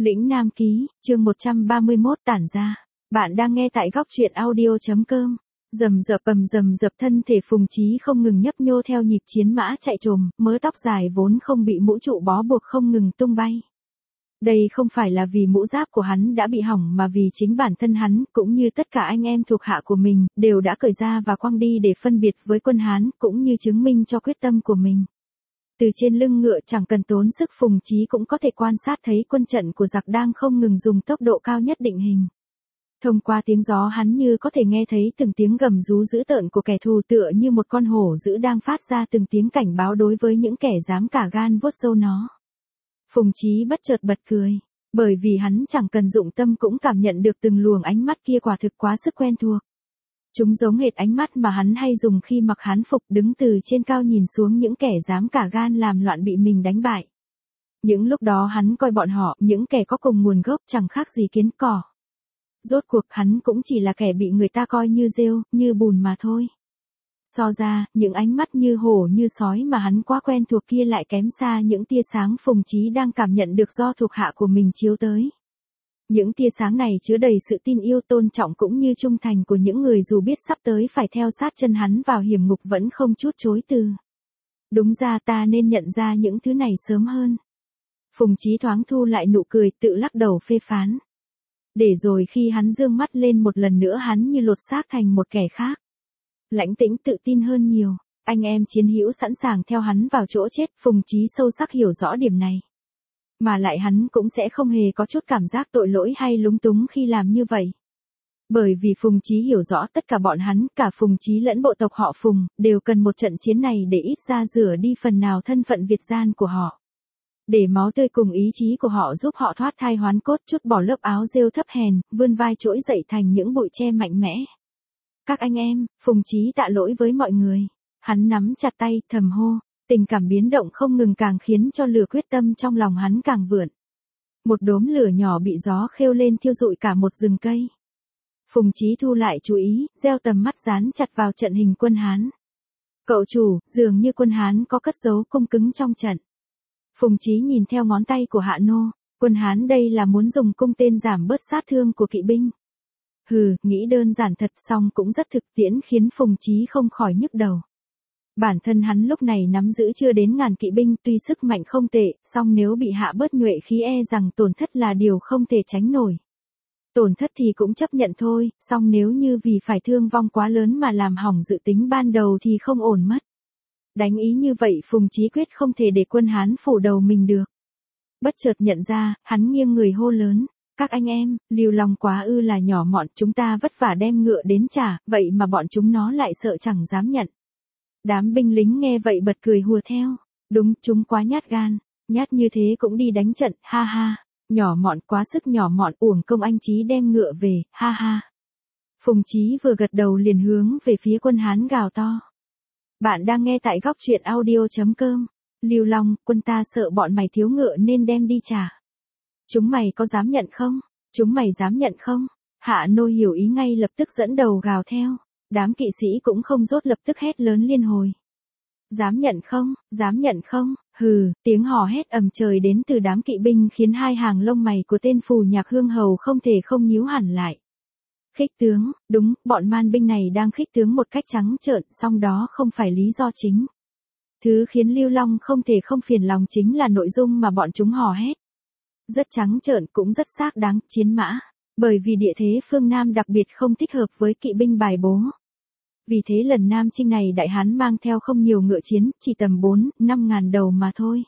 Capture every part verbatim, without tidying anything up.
Lĩnh Nam Ký, chương một trăm ba mươi mốt tản ra. Bạn đang nghe tại góc truyện audio.com. Rầm rập bầm rầm rập thân thể Phùng Chí không ngừng nhấp nhô theo nhịp chiến mã chạy trồm, mớ tóc dài vốn không bị mũ trụ bó buộc không ngừng tung bay. Đây không phải là vì mũ giáp của hắn đã bị hỏng mà vì chính bản thân hắn, cũng như tất cả anh em thuộc hạ của mình, đều đã cởi ra và quăng đi để phân biệt với quân Hán, cũng như chứng minh cho quyết tâm của mình. Từ trên lưng ngựa chẳng cần tốn sức Phùng Chí cũng có thể quan sát thấy quân trận của giặc đang không ngừng dùng tốc độ cao nhất định hình. Thông qua tiếng gió hắn như có thể nghe thấy từng tiếng gầm rú dữ tợn của kẻ thù tựa như một con hổ dữ đang phát ra từng tiếng cảnh báo đối với những kẻ dám cả gan vuốt râu nó. Phùng Chí bất chợt bật cười, bởi vì hắn chẳng cần dụng tâm cũng cảm nhận được từng luồng ánh mắt kia quả thực quá sức quen thuộc. Chúng giống hệt ánh mắt mà hắn hay dùng khi mặc hán phục đứng từ trên cao nhìn xuống những kẻ dám cả gan làm loạn bị mình đánh bại. Những lúc đó hắn coi bọn họ, những kẻ có cùng nguồn gốc chẳng khác gì kiến cỏ. Rốt cuộc hắn cũng chỉ là kẻ bị người ta coi như rêu, như bùn mà thôi. So ra, những ánh mắt như hổ như sói mà hắn quá quen thuộc kia lại kém xa những tia sáng Phùng Chí đang cảm nhận được do thuộc hạ của mình chiếu tới. Những tia sáng này chứa đầy sự tin yêu tôn trọng cũng như trung thành của những người dù biết sắp tới phải theo sát chân hắn vào hiểm ngục vẫn không chút chối từ. Đúng ra ta nên nhận ra những thứ này sớm hơn. Phùng Chí thoáng thu lại nụ cười tự lắc đầu phê phán. Để rồi khi hắn dương mắt lên một lần nữa hắn như lột xác thành một kẻ khác. Lãnh tĩnh tự tin hơn nhiều, anh em chiến hữu sẵn sàng theo hắn vào chỗ chết, Phùng Chí sâu sắc hiểu rõ điểm này. Mà lại hắn cũng sẽ không hề có chút cảm giác tội lỗi hay lúng túng khi làm như vậy. Bởi vì Phùng Chí hiểu rõ tất cả bọn hắn, cả Phùng Chí lẫn bộ tộc họ Phùng, đều cần một trận chiến này để ít ra rửa đi phần nào thân phận việt gian của họ. Để máu tươi cùng ý chí của họ giúp họ thoát thai hoán cốt, chút bỏ lớp áo rêu thấp hèn, vươn vai trỗi dậy thành những bụi tre mạnh mẽ. Các anh em, Phùng Chí tạ lỗi với mọi người. Hắn nắm chặt tay, thầm hô. Tình cảm biến động không ngừng càng khiến cho lửa quyết tâm trong lòng hắn càng vượn. Một đốm lửa nhỏ bị gió khêu lên thiêu rụi cả một rừng cây. Phùng Chí thu lại chú ý, gieo tầm mắt dán chặt vào trận hình quân Hán. Cậu chủ, dường như quân Hán có cất giấu cung cứng trong trận. Phùng Chí nhìn theo ngón tay của Hạ Nô, quân Hán đây là muốn dùng cung tên giảm bớt sát thương của kỵ binh. Hừ, nghĩ đơn giản thật song cũng rất thực tiễn khiến Phùng Chí không khỏi nhức đầu. Bản thân hắn lúc này nắm giữ chưa đến ngàn kỵ binh tuy sức mạnh không tệ, song nếu bị hạ bớt nhuệ khí e rằng tổn thất là điều không thể tránh nổi. Tổn thất thì cũng chấp nhận thôi, song nếu như vì phải thương vong quá lớn mà làm hỏng dự tính ban đầu thì không ổn mất. Đánh ý như vậy Phùng Chí quyết không thể để quân Hán phủ đầu mình được. Bất chợt nhận ra, hắn nghiêng người hô lớn. Các anh em, liều lòng quá ư là nhỏ mọn, chúng ta vất vả đem ngựa đến trả, vậy mà bọn chúng nó lại sợ chẳng dám nhận. Đám binh lính nghe vậy bật cười hùa theo. Đúng, chúng quá nhát gan, nhát như thế cũng đi đánh trận, ha ha. Nhỏ mọn, quá sức nhỏ mọn, uổng công anh Chí đem ngựa về, ha ha. Phùng Chí vừa gật đầu liền hướng về phía quân Hán gào to. Bạn đang nghe tại góc truyện audio.com. Liều lòng, quân ta sợ bọn mày thiếu ngựa nên đem đi trả. Chúng mày có dám nhận không? Chúng mày dám nhận không? Hạ Nô hiểu ý ngay lập tức dẫn đầu gào theo. Đám kỵ sĩ cũng không rốt lập tức hét lớn liên hồi. Dám nhận không? Dám nhận không? Hừ, tiếng hò hét ầm trời đến từ đám kỵ binh khiến hai hàng lông mày của tên phù nhạc hương hầu không thể không nhíu hẳn lại. Khích tướng, đúng, bọn man binh này đang khích tướng một cách trắng trợn, song đó không phải lý do chính. Thứ khiến Lưu Long không thể không phiền lòng chính là nội dung mà bọn chúng hò hét. Rất trắng trợn cũng rất xác đáng, chiến mã. Bởi vì địa thế phương Nam đặc biệt không thích hợp với kỵ binh bài bố. Vì thế lần Nam Chinh này Đại Hán mang theo không nhiều ngựa chiến, chỉ tầm bốn, năm ngàn đầu mà thôi.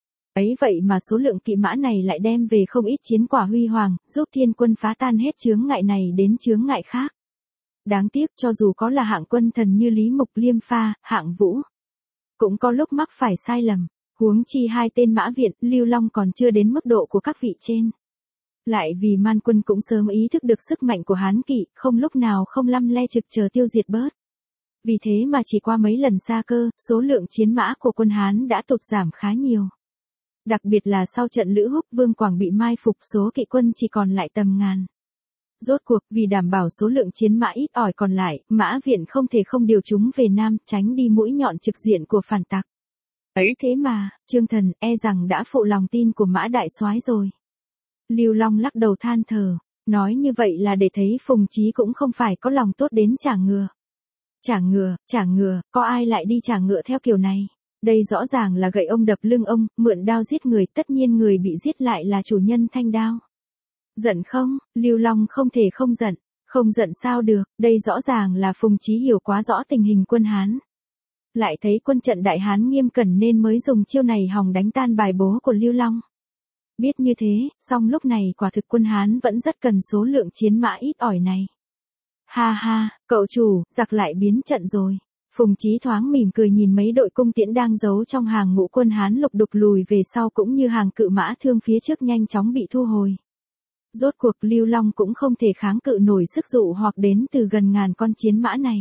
Ấy vậy mà số lượng kỵ mã này lại đem về không ít chiến quả huy hoàng, giúp thiên quân phá tan hết chướng ngại này đến chướng ngại khác. Đáng tiếc cho dù có là hạng quân thần như Lý Mục Liêm Pha, Hạng Vũ, cũng có lúc mắc phải sai lầm, huống chi hai tên Mã Viện, Lưu Long còn chưa đến mức độ của các vị trên. Lại vì man quân cũng sớm ý thức được sức mạnh của Hán kỵ, không lúc nào không lăm le trực chờ tiêu diệt bớt. Vì thế mà chỉ qua mấy lần xa cơ, số lượng chiến mã của quân Hán đã tụt giảm khá nhiều. Đặc biệt là sau trận Lữ Húc Vương Quảng bị mai phục số kỵ quân chỉ còn lại tầm ngàn. Rốt cuộc vì đảm bảo số lượng chiến mã ít ỏi còn lại, Mã Viện không thể không điều chúng về Nam tránh đi mũi nhọn trực diện của phản tặc. Ấy thế mà, Chương Thần e rằng đã phụ lòng tin của Mã Đại Soái rồi. Lưu Long lắc đầu than thở, nói như vậy là để thấy Phùng Chí cũng không phải có lòng tốt đến trả ngựa. Trả ngựa, trả ngựa, có ai lại đi trả ngựa theo kiểu này? Đây rõ ràng là gậy ông đập lưng ông, mượn đao giết người, tất nhiên người bị giết lại là chủ nhân thanh đao. Giận không? Lưu Long không thể không giận. Không giận sao được, đây rõ ràng là Phùng Chí hiểu quá rõ tình hình quân Hán. Lại thấy quân trận Đại Hán nghiêm cẩn nên mới dùng chiêu này hòng đánh tan bài bố của Lưu Long. Biết như thế, song lúc này quả thực quân Hán vẫn rất cần số lượng chiến mã ít ỏi này. Ha ha, cậu chủ, giặc lại biến trận rồi. Phùng Chí thoáng mỉm cười nhìn mấy đội cung tiễn đang giấu trong hàng ngũ quân Hán lục đục lùi về sau cũng như hàng cự mã thương phía trước nhanh chóng bị thu hồi. Rốt cuộc Lưu Long cũng không thể kháng cự nổi sức dụ hoặc đến từ gần ngàn con chiến mã này.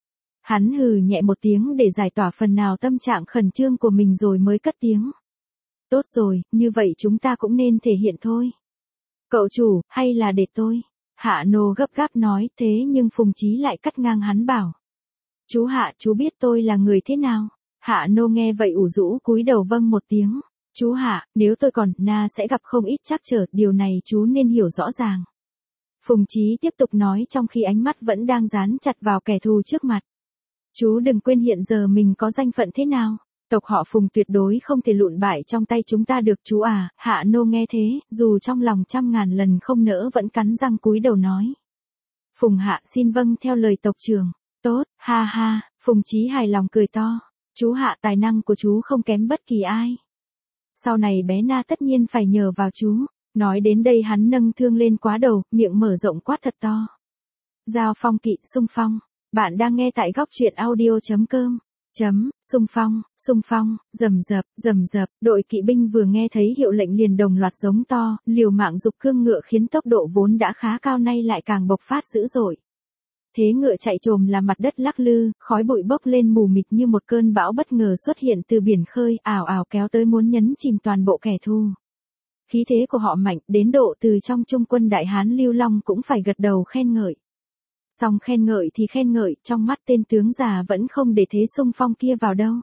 Hắn hừ nhẹ một tiếng để giải tỏa phần nào tâm trạng khẩn trương của mình rồi mới cất tiếng. Tốt rồi, như vậy chúng ta cũng nên thể hiện thôi. Cậu chủ, hay là để tôi? Hạ Nô gấp gáp nói, thế nhưng Phùng Chí lại cắt ngang hắn bảo. Chú Hạ, chú biết tôi là người thế nào? Hạ Nô nghe vậy ủ rũ cúi đầu vâng một tiếng. Chú Hạ, nếu tôi còn, na sẽ gặp không ít trắc trở, điều này chú nên hiểu rõ ràng. Phùng Chí tiếp tục nói trong khi ánh mắt vẫn đang dán chặt vào kẻ thù trước mặt. Chú đừng quên hiện giờ mình có danh phận thế nào. Tộc họ Phùng tuyệt đối không thể lụn bại trong tay chúng ta được chú à. Hạ Nô nghe thế, dù trong lòng trăm ngàn lần không nỡ vẫn cắn răng cúi đầu nói. Phùng Hạ xin vâng theo lời tộc trưởng. Tốt, ha ha, Phùng Chí hài lòng cười to. Chú Hạ tài năng của chú không kém bất kỳ ai. Sau này bé Na tất nhiên phải nhờ vào chú. Nói đến đây hắn nâng thương lên quá đầu, miệng mở rộng quát thật to. Giao phong kỵ, xung phong. Bạn đang nghe tại góc truyện audio chấm com. Chấm, xung phong, xung phong, rầm rập, rầm rập, đội kỵ binh vừa nghe thấy hiệu lệnh liền đồng loạt giống to, liều mạng giục cương ngựa khiến tốc độ vốn đã khá cao nay lại càng bộc phát dữ dội. Thế ngựa chạy trồm là mặt đất lắc lư, khói bụi bốc lên mù mịt như một cơn bão bất ngờ xuất hiện từ biển khơi, ảo ảo kéo tới muốn nhấn chìm toàn bộ kẻ thù. Khí thế của họ mạnh, đến độ từ trong trung quân Đại Hán Lưu Long cũng phải gật đầu khen ngợi. Song khen ngợi thì khen ngợi, trong mắt tên tướng già vẫn không để thế xung phong kia vào đâu.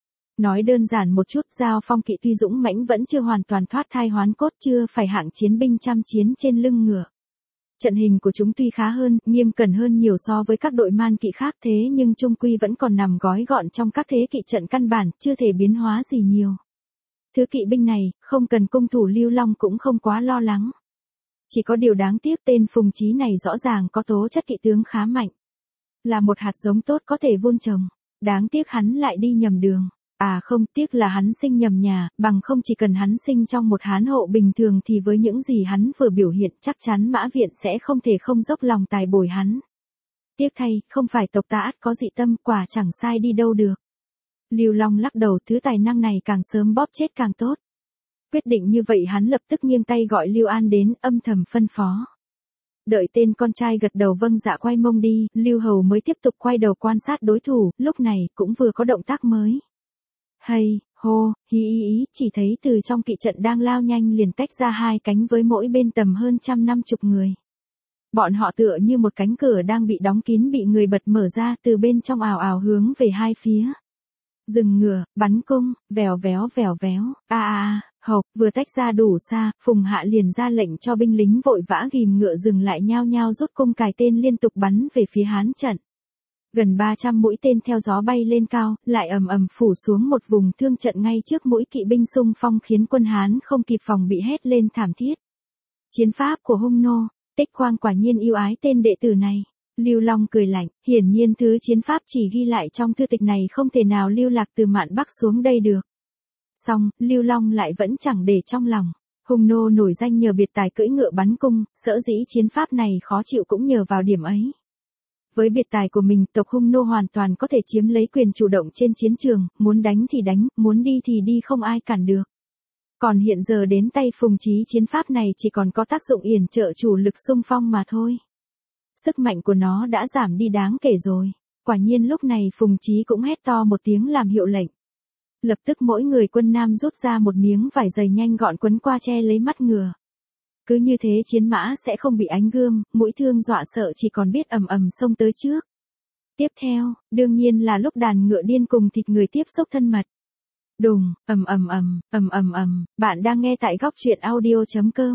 Nói đơn giản một chút, Giao Phong kỵ tuy dũng mãnh vẫn chưa hoàn toàn thoát thai hoán cốt, chưa phải hạng chiến binh chăm chiến trên lưng ngựa. Trận hình của chúng tuy khá hơn, nghiêm cẩn hơn nhiều so với các đội man kỵ khác thế nhưng chung quy vẫn còn nằm gói gọn trong các thế kỵ trận căn bản, chưa thể biến hóa gì nhiều. Thứ kỵ binh này, không cần cung thủ Lưu Long cũng không quá lo lắng. Chỉ có điều đáng tiếc tên Phùng Chí này rõ ràng có tố chất kỵ tướng khá mạnh. Là một hạt giống tốt có thể vun trồng. Đáng tiếc hắn lại đi nhầm đường. À không, tiếc là hắn sinh nhầm nhà, bằng không chỉ cần hắn sinh trong một hán hộ bình thường thì với những gì hắn vừa biểu hiện chắc chắn Mã Viện sẽ không thể không dốc lòng tài bồi hắn. Tiếc thay, không phải tộc ta ắt có dị tâm, quả chẳng sai đi đâu được. Lưu Long lắc đầu, thứ tài năng này càng sớm bóp chết càng tốt. Quyết định như vậy hắn lập tức nghiêng tay gọi Lưu An đến, âm thầm phân phó. Đợi tên con trai gật đầu vâng dạ quay mông đi, Lưu Hầu mới tiếp tục quay đầu quan sát đối thủ, lúc này cũng vừa có động tác mới. Hay, hô, hí ý ý, chỉ thấy từ trong kỵ trận đang lao nhanh liền tách ra hai cánh với mỗi bên tầm hơn trăm năm chục người. Bọn họ tựa như một cánh cửa đang bị đóng kín bị người bật mở ra từ bên trong ào ào hướng về hai phía. Dừng ngựa, bắn cung, vèo véo vèo véo, a a a, hộc, vừa tách ra đủ xa, Phùng Hạ liền ra lệnh cho binh lính vội vã ghìm ngựa dừng lại nhao nhao rút cung cài tên liên tục bắn về phía Hán trận. Gần ba trăm mũi tên theo gió bay lên cao, lại ầm ầm phủ xuống một vùng thương trận ngay trước mũi kỵ binh xung phong khiến quân Hán không kịp phòng bị hét lên thảm thiết. Chiến pháp của Hung Nô, Tích Quang quả nhiên yêu ái tên đệ tử này. Lưu Long cười lạnh, hiển nhiên thứ chiến pháp chỉ ghi lại trong thư tịch này không thể nào lưu lạc từ Mạn Bắc xuống đây được. Song, Lưu Long lại vẫn chẳng để trong lòng. Hung Nô nổi danh nhờ biệt tài cưỡi ngựa bắn cung, sở dĩ chiến pháp này khó chịu cũng nhờ vào điểm ấy. Với biệt tài của mình, tộc Hung Nô hoàn toàn có thể chiếm lấy quyền chủ động trên chiến trường, muốn đánh thì đánh, muốn đi thì đi không ai cản được. Còn hiện giờ đến tay Phùng Chí chiến pháp này chỉ còn có tác dụng yểm trợ chủ lực xung phong mà thôi. Sức mạnh của nó đã giảm đi đáng kể rồi. Quả nhiên lúc này Phùng Chí cũng hét to một tiếng làm hiệu lệnh. Lập tức mỗi người quân nam rút ra một miếng vải dày nhanh gọn quấn qua che lấy mắt ngựa. Cứ như thế chiến mã sẽ không bị ánh gươm, mũi thương dọa sợ chỉ còn biết ầm ầm xông tới trước. Tiếp theo, đương nhiên là lúc đàn ngựa điên cùng thịt người tiếp xúc thân mật. Đùng, ầm ầm ầm, ầm ầm ầm, bạn đang nghe tại góc truyện audio chấm com.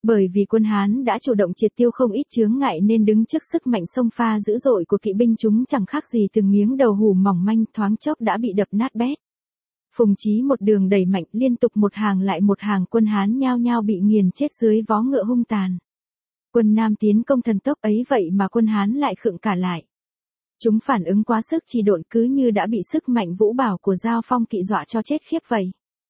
Bởi vì quân Hán đã chủ động triệt tiêu không ít chướng ngại nên đứng trước sức mạnh xông pha dữ dội của kỵ binh chúng chẳng khác gì từng miếng đầu hủ mỏng manh thoáng chốc đã bị đập nát bét. Phùng Chí một đường đẩy mạnh liên tục một hàng lại một hàng quân Hán nhao nhao bị nghiền chết dưới vó ngựa hung tàn. Quân Nam tiến công thần tốc ấy vậy mà quân Hán lại khựng cả lại. Chúng phản ứng quá sức trì độn cứ như đã bị sức mạnh vũ bảo của Giao Phong kỵ dọa cho chết khiếp vậy.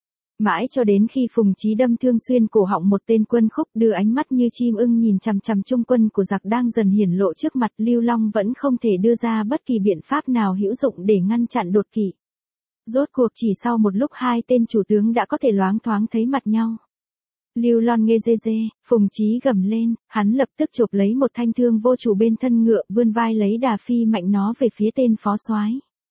Mãi cho đến khi Phùng Chí đâm thương xuyên cổ họng một tên quân khúc đưa ánh mắt như chim ưng nhìn chằm chằm trung quân của giặc đang dần hiển lộ trước mặt, Lưu Long vẫn không thể đưa ra bất kỳ biện pháp nào hữu dụng để ngăn chặn đột kỵ. Rốt cuộc chỉ sau một lúc hai tên chủ tướng đã có thể loáng thoáng thấy mặt nhau. Lưu Long nghe dê dê, Phùng Chí gầm lên, hắn lập tức chộp lấy một thanh thương vô chủ bên thân ngựa, vươn vai lấy đà phi mạnh nó về phía tên phó soái.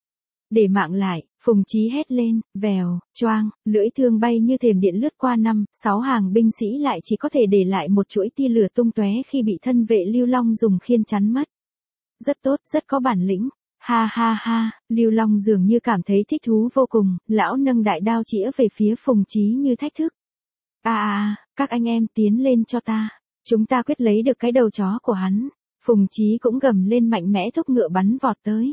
Để mạng lại, Phùng Chí hét lên, vèo, choang, lưỡi thương bay như thềm điện lướt qua năm, sáu hàng binh sĩ lại chỉ có thể để lại một chuỗi tia lửa tung tóe khi bị thân vệ Lưu Long dùng khiên chắn mất. Rất tốt, rất có bản lĩnh. Ha ha ha, Lưu Long dường như cảm thấy thích thú vô cùng, lão nâng đại đao chĩa về phía Phùng Chí như thách thức. À à, các anh em tiến lên cho ta, chúng ta quyết lấy được cái đầu chó của hắn. Phùng Chí cũng gầm lên mạnh mẽ thúc ngựa bắn vọt tới.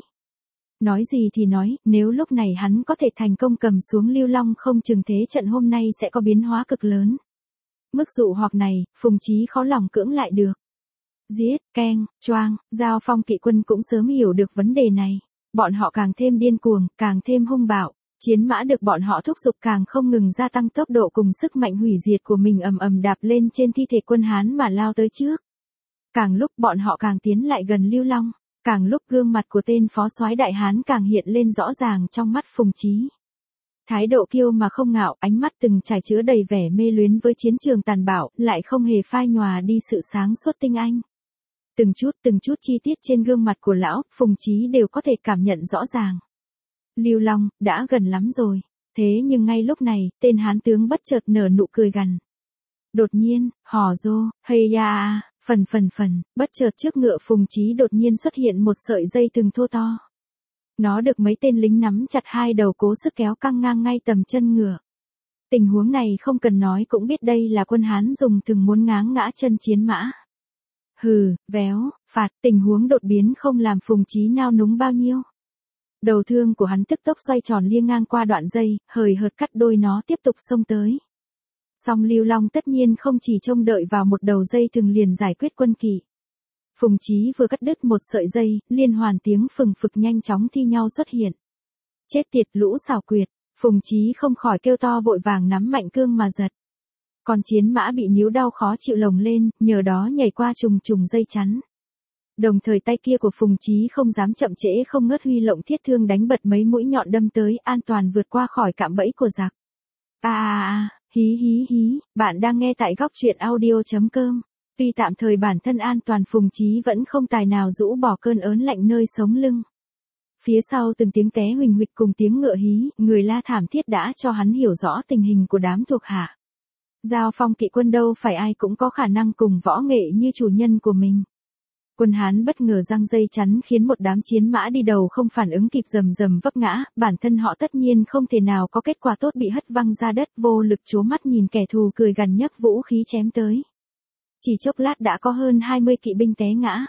Nói gì thì nói, nếu lúc này hắn có thể thành công cầm xuống Lưu Long không chừng thế trận hôm nay sẽ có biến hóa cực lớn. Mức dụ hoặc này, Phùng Chí khó lòng cưỡng lại được. Giết, keng, choang, Giao Phong kỵ quân cũng sớm hiểu được vấn đề này. Bọn họ càng thêm điên cuồng, càng thêm hung bạo. Chiến mã được bọn họ thúc giục càng không ngừng gia tăng tốc độ cùng sức mạnh hủy diệt của mình ầm ầm đạp lên trên thi thể quân Hán mà lao tới trước. Càng lúc bọn họ càng tiến lại gần Lưu Long, càng lúc gương mặt của tên phó soái đại Hán càng hiện lên rõ ràng trong mắt Phùng Chí. Thái độ kiêu mà không ngạo, ánh mắt từng trải chứa đầy vẻ mê luyến với chiến trường tàn bạo, lại không hề phai nhòa đi sự sáng suốt tinh anh. Từng chút từng chút chi tiết trên gương mặt của lão, Phùng Chí đều có thể cảm nhận rõ ràng. Lưu Long, đã gần lắm rồi. Thế nhưng ngay lúc này, tên Hán tướng bất chợt nở nụ cười gằn. Đột nhiên, hò rô, hay ya, phần phần phần, bất chợt trước ngựa Phùng Chí đột nhiên xuất hiện một sợi dây thừng thô to. Nó được mấy tên lính nắm chặt hai đầu cố sức kéo căng ngang ngay tầm chân ngựa. Tình huống này không cần nói cũng biết đây là quân Hán dùng thừng muốn ngáng ngã chân chiến mã. Hừ, véo, phạt, tình huống đột biến không làm Phùng Chí nao núng bao nhiêu. Đầu thương của hắn tức tốc xoay tròn liêng ngang qua đoạn dây, hời hợt cắt đôi nó tiếp tục xông tới. Song Lưu Long tất nhiên không chỉ trông đợi vào một đầu dây thừng liền giải quyết quân kỵ. Phùng Chí vừa cắt đứt một sợi dây, liên hoàn tiếng phừng phực nhanh chóng thi nhau xuất hiện. Chết tiệt lũ xảo quyệt, Phùng Chí không khỏi kêu to vội vàng nắm mạnh cương mà giật. Còn chiến mã bị níu đau khó chịu lồng lên, nhờ đó nhảy qua trùng trùng dây chắn. Đồng thời tay kia của Phùng Chí không dám chậm trễ không ngớt huy lộng thiết thương đánh bật mấy mũi nhọn đâm tới, an toàn vượt qua khỏi cạm bẫy của giặc. À à à, hí hí hí, bạn đang nghe tại góc truyện audio chấm com. Tuy tạm thời bản thân an toàn, Phùng Chí vẫn không tài nào rũ bỏ cơn ớn lạnh nơi sống lưng. Phía sau từng tiếng té huỳnh huỵch cùng tiếng ngựa hí, người la thảm thiết đã cho hắn hiểu rõ tình hình của đám thuộc hạ. Giao Phong kỵ quân đâu phải ai cũng có khả năng cùng võ nghệ như chủ nhân của mình. Quân Hán bất ngờ giăng dây chắn khiến một đám chiến mã đi đầu không phản ứng kịp rầm rầm vấp ngã, bản thân họ tất nhiên không thể nào có kết quả tốt bị hất văng ra đất, vô lực trố mắt nhìn kẻ thù cười gằn nhấc vũ khí chém tới. Chỉ chốc lát đã có hơn hai mươi kỵ binh té ngã.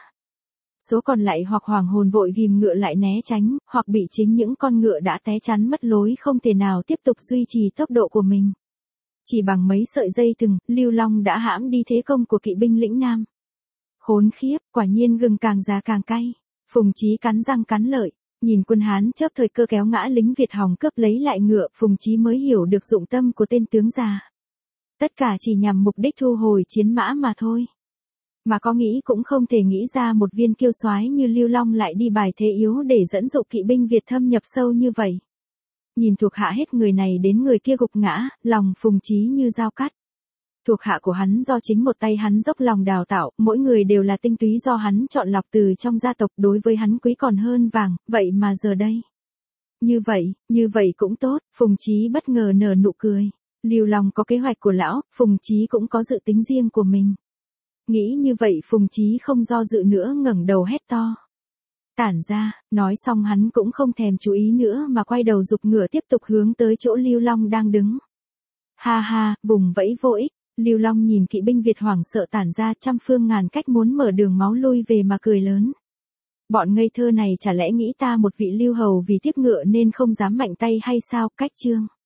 Số còn lại hoặc hoàng hồn vội ghim ngựa lại né tránh, hoặc bị chính những con ngựa đã té chắn mất lối không thể nào tiếp tục duy trì tốc độ của mình. Chỉ bằng mấy sợi dây thừng, Lưu Long đã hãm đi thế công của kỵ binh lĩnh Nam. Khốn khiếp, quả nhiên gừng càng già càng cay. Phùng Chí cắn răng cắn lợi, nhìn quân Hán chớp thời cơ kéo ngã lính Việt hòng cướp lấy lại ngựa, Phùng Chí mới hiểu được dụng tâm của tên tướng già. Tất cả chỉ nhằm mục đích thu hồi chiến mã mà thôi. Mà có nghĩ cũng không thể nghĩ ra một viên kiêu soái như Lưu Long lại đi bài thế yếu để dẫn dụ kỵ binh Việt thâm nhập sâu như vậy. Nhìn thuộc hạ hết người này đến người kia gục ngã, lòng Phùng Chí như dao cắt. Thuộc hạ của hắn do chính một tay hắn dốc lòng đào tạo, mỗi người đều là tinh túy do hắn chọn lọc từ trong gia tộc, đối với hắn quý còn hơn vàng, vậy mà giờ đây. Như vậy, như vậy cũng tốt, Phùng Chí bất ngờ nở nụ cười. Lưu Long có kế hoạch của lão, Phùng Chí cũng có dự tính riêng của mình. Nghĩ như vậy Phùng Chí không do dự nữa ngẩng đầu hét to. Tản ra, nói xong hắn cũng không thèm chú ý nữa mà quay đầu giục ngựa tiếp tục hướng tới chỗ Lưu Long đang đứng. Ha ha, vùng vẫy vô ích, Lưu Long nhìn kỵ binh Việt hoảng sợ tản ra, trăm phương ngàn cách muốn mở đường máu lui về mà cười lớn. Bọn ngây thơ này chả lẽ nghĩ ta một vị lưu hầu vì tiếc ngựa nên không dám mạnh tay hay sao? Cách chương